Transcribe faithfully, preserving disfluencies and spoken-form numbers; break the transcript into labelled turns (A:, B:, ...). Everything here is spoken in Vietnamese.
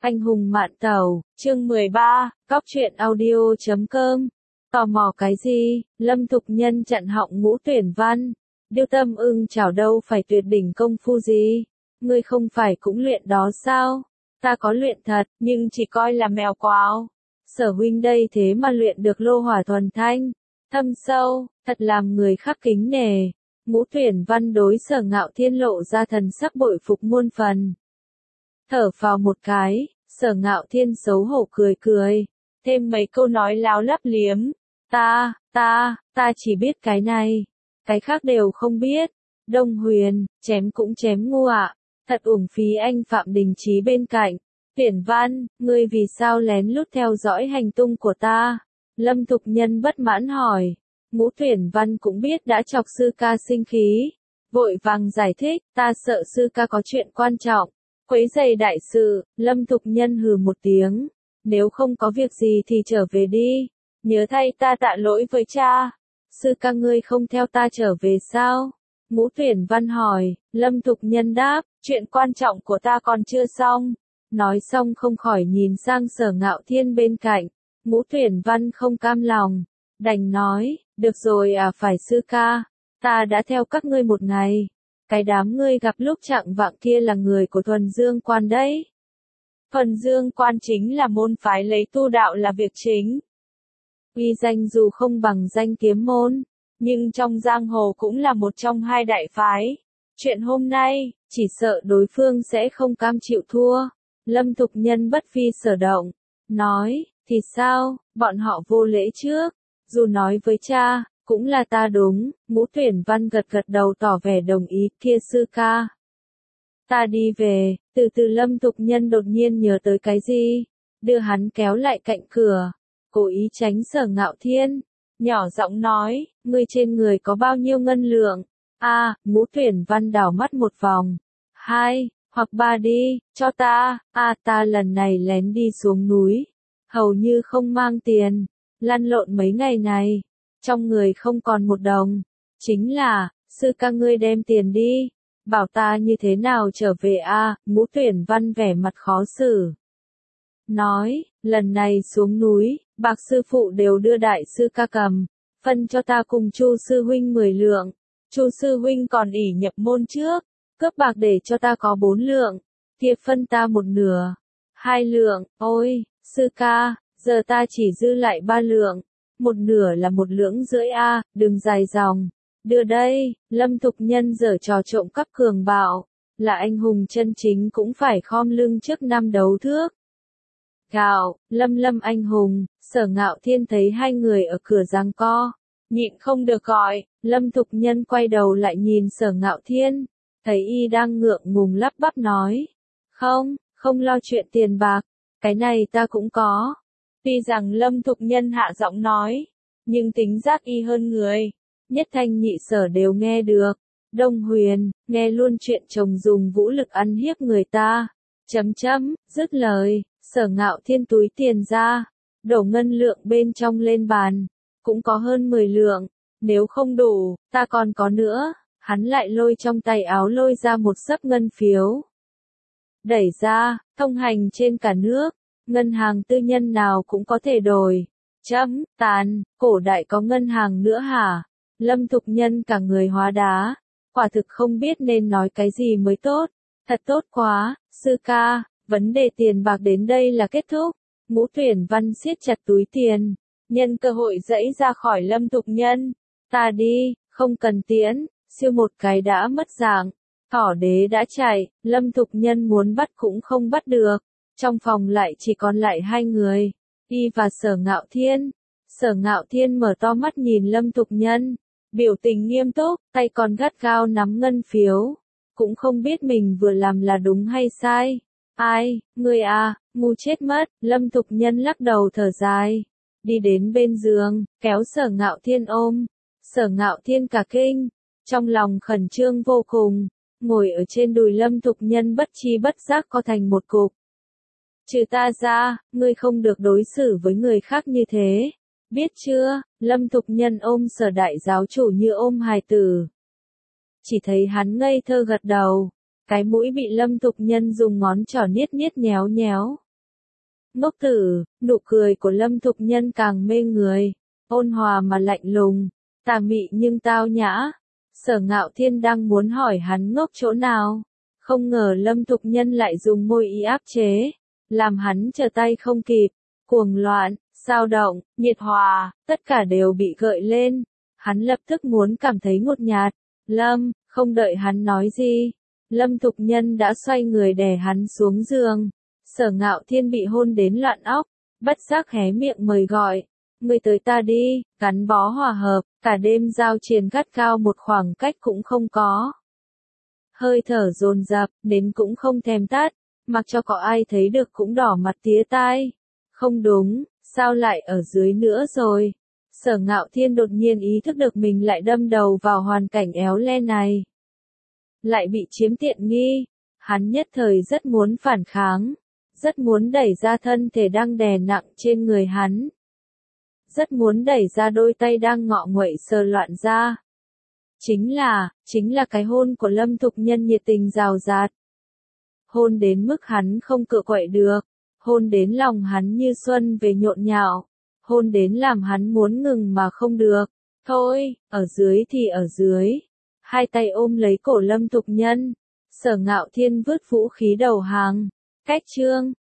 A: Anh hùng mạn tàu, chương mười ba, cóc truyện audio chấm com. Tò mò cái gì? Lâm Thục Nhân chặn họng Ngũ Tuyển Văn. Điêu Tâm Ưng chảo đâu phải tuyệt đỉnh công phu gì? Ngươi không phải cũng luyện đó sao? Ta có luyện thật, nhưng chỉ coi là mèo quào. Sở huynh đây thế mà luyện được lô hỏa thuần thanh. Thâm sâu, thật làm người khắc kính nể. Ngũ Tuyển Văn đối Sở Ngạo Thiên lộ ra thần sắc bội phục muôn phần. Thở phào một cái, Sở Ngạo Thiên xấu hổ cười cười, thêm mấy câu nói láo lắp liếm. Ta, ta, ta chỉ biết cái này, cái khác đều không biết. Đông Huyền, chém cũng chém ngu ạ, thật uổng phí anh Phạm Đình Chí bên cạnh. Tuyển Văn, ngươi vì sao lén lút theo dõi hành tung của ta? Lâm Thục Nhân bất mãn hỏi. Ngũ Tuyển Văn cũng biết đã chọc sư ca sinh khí, vội vàng giải thích, ta sợ sư ca có chuyện quan trọng, quấy rầy đại sự. Lâm Thục Nhân hừ một tiếng, nếu không có việc gì thì trở về đi, nhớ thay ta tạ lỗi với cha. Sư ca ngươi không theo ta trở về sao? Ngũ Tuyển Văn hỏi. Lâm Thục Nhân đáp, chuyện quan trọng của ta còn chưa xong. Nói xong không khỏi nhìn sang Sở Ngạo Thiên bên cạnh. Ngũ Tuyển Văn không cam lòng, đành nói, được rồi à phải sư ca, ta đã theo các ngươi một ngày. Cái đám ngươi gặp lúc chạng vạng kia là người của Thuần Dương Quan đấy. Thuần Dương Quan chính là môn phái lấy tu đạo là việc chính. Uy danh dù không bằng danh kiếm môn, nhưng trong giang hồ cũng là một trong hai đại phái. Chuyện hôm nay, chỉ sợ đối phương sẽ không cam chịu thua. Lâm Thục Nhân bất phi sở động, nói, thì sao, bọn họ vô lễ trước, dù nói với cha, cũng là ta đúng. Ngũ Tuyển Văn gật gật đầu tỏ vẻ đồng ý, kia sư ca. Ta đi về. Từ từ Lâm Thục Nhân đột nhiên nhớ tới cái gì, đưa hắn kéo lại cạnh cửa, cố ý tránh Sở Ngạo Thiên, nhỏ giọng nói, ngươi trên người có bao nhiêu ngân lượng? A, Ngũ Tuyển Văn đảo mắt một vòng. Hai, hoặc ba đi, cho ta. A, ta lần này lén đi xuống núi, hầu như không mang tiền, lăn lộn mấy ngày này, trong người không còn một đồng. Chính là, sư ca ngươi đem tiền đi, bảo ta như thế nào trở về a? À, Ngũ Tuyển Văn vẻ mặt khó xử. Nói, lần này xuống núi, bạc sư phụ đều đưa đại sư ca cầm, phân cho ta cùng Chu sư huynh mười lượng. Chu sư huynh còn ỷ nhập môn trước, cướp bạc để cho ta có bốn lượng, kia phân ta một nửa, hai lượng. Ôi, sư ca, giờ ta chỉ dư lại ba lượng, một nửa là một lưỡng rưỡi a, à, đừng dài dòng. Đưa đây. Lâm Thục Nhân giở trò trộm cắp cường bạo, là anh hùng chân chính cũng phải khom lưng trước năm đấu thước. Gạo, Lâm Lâm anh hùng. Sở Ngạo Thiên thấy hai người ở cửa giằng co, nhịn không được gọi. Lâm Thục Nhân quay đầu lại nhìn Sở Ngạo Thiên, thấy y đang ngượng ngùng lắp bắp nói, không, không lo chuyện tiền bạc, cái này ta cũng có. Tuy rằng Lâm Thục Nhân hạ giọng nói, nhưng tính giác y hơn người, nhất thanh nhị sở đều nghe được. Đông Huyền, nghe luôn chuyện chồng dùng vũ lực ăn hiếp người ta. Chấm chấm, dứt lời, Sở Ngạo Thiên túi tiền ra, đổ ngân lượng bên trong lên bàn, cũng có hơn mười lượng, nếu không đủ, ta còn có nữa. Hắn lại lôi trong tay áo lôi ra một xấp ngân phiếu. Đẩy ra, thông hành trên cả nước, ngân hàng tư nhân nào cũng có thể đổi. Chấm, tàn, cổ đại có ngân hàng nữa hả? Lâm Thục Nhân cả người hóa đá, quả thực không biết nên nói cái gì mới tốt. Thật tốt quá, sư ca, vấn đề tiền bạc đến đây là kết thúc. Ngũ Tuyển Văn siết chặt túi tiền, nhân cơ hội dẫy ra khỏi Lâm Thục Nhân. Ta đi, không cần tiễn. Siêu một cái đã mất dạng, thỏ đế đã chạy. Lâm Thục Nhân muốn bắt cũng không bắt được. Trong phòng lại chỉ còn lại hai người, y và Sở Ngạo Thiên. Sở Ngạo Thiên mở to mắt nhìn Lâm Thục Nhân, biểu tình nghiêm túc, tay còn gắt gao nắm ngân phiếu, cũng không biết mình vừa làm là đúng hay sai. Ai, ngươi à, ngu chết mất. Lâm Thục Nhân lắc đầu thở dài, đi đến bên giường, kéo Sở Ngạo Thiên ôm. Sở Ngạo Thiên cả kinh, trong lòng khẩn trương vô cùng, ngồi ở trên đùi Lâm Thục Nhân bất chi bất giác co thành một cục. Trừ ta ra, ngươi không được đối xử với người khác như thế, biết chưa? Lâm Thục Nhân ôm Sở đại giáo chủ như ôm hài tử. Chỉ thấy hắn ngây thơ gật đầu, cái mũi bị Lâm Thục Nhân dùng ngón trỏ niết niết nhéo nhéo, Ngốc tử, nụ cười của Lâm Thục Nhân càng mê người, ôn hòa mà lạnh lùng, tà mị nhưng tao nhã. Sở Ngạo Thiên đang muốn hỏi hắn ngốc chỗ nào, không ngờ Lâm Thục Nhân lại dùng môi ý áp chế, làm hắn trở tay không kịp, cuồng loạn, dao động, nhiệt hòa, tất cả đều bị gợi lên. Hắn lập tức muốn cảm thấy ngột ngạt. Lâm, không đợi hắn nói gì, Lâm Thục Nhân đã xoay người đè hắn xuống giường. Sở Ngạo Thiên bị hôn đến loạn óc, bất giác hé miệng mời gọi. Ngươi tới ta đi, gắn bó hòa hợp, cả đêm giao triền gắt cao một khoảng cách cũng không có. Hơi thở dồn dập, đến cũng không thèm tắt, mặc cho có ai thấy được cũng đỏ mặt tía tai. Không đúng, sao lại ở dưới nữa rồi? Sở Ngạo Thiên đột nhiên ý thức được mình lại đâm đầu vào hoàn cảnh éo le này. Lại bị chiếm tiện nghi, hắn nhất thời rất muốn phản kháng, rất muốn đẩy ra thân thể đang đè nặng trên người hắn. Rất muốn đẩy ra đôi tay đang ngọ nguậy sờ loạn ra. Chính là, chính là cái hôn của Lâm Thục Nhân nhiệt tình rào rạt. Hôn đến mức hắn không cựa quậy được, hôn đến lòng hắn như xuân về nhộn nhạo, hôn đến làm hắn muốn ngừng mà không được. Thôi, ở dưới thì ở dưới. Hai tay ôm lấy cổ Lâm Thục Nhân, Sở Ngạo Thiên vứt vũ khí đầu hàng. Cách chương